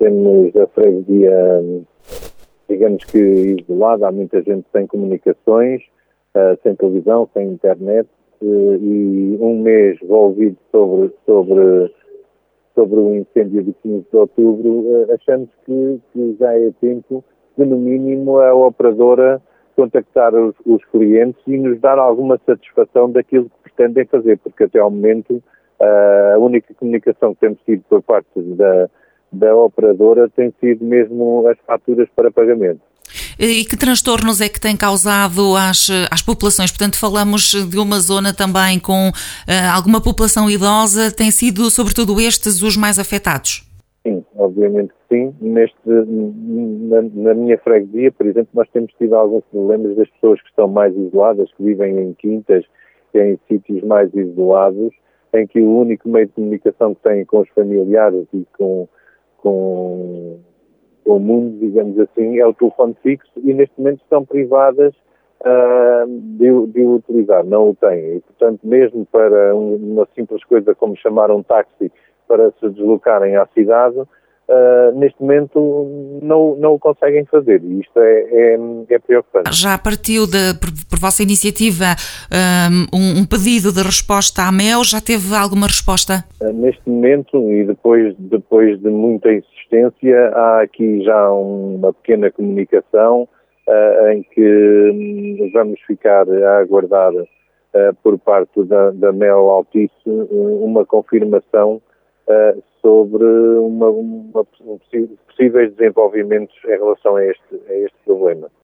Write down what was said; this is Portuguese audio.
temos a freguesia, digamos que isolada, há muita gente sem comunicações, sem televisão, sem internet, e um mês envolvido sobre o incêndio de 15 de outubro, achamos que já é tempo de, no mínimo, a operadora contactar os clientes e nos dar alguma satisfação daquilo que pretendem fazer, porque até ao momento a única comunicação que temos tido por parte da operadora tem sido mesmo as faturas para pagamento. E que transtornos é que tem causado às populações? Portanto, falamos de uma zona também com alguma população idosa. Tem sido, sobretudo, estes os mais afetados? Sim, obviamente que sim. Na minha freguesia, por exemplo, nós temos tido alguns problemas das pessoas que estão mais isoladas, que vivem em quintas, em sítios mais isolados, em que o único meio de comunicação que têm com os familiares e com o mundo, digamos assim, é o telefone fixo, e neste momento estão privadas de o utilizar, não o têm. E, portanto, mesmo para uma simples coisa como chamar um táxi para se deslocarem à cidade, neste momento não o conseguem fazer, e isto é preocupante. Já partiu por vossa iniciativa um pedido de resposta à MEL? Já teve alguma resposta? Neste momento, e depois de muita insistência, há aqui já uma pequena comunicação em que vamos ficar a aguardar por parte da MEL Altice uma confirmação sobre possíveis desenvolvimentos em relação a este problema.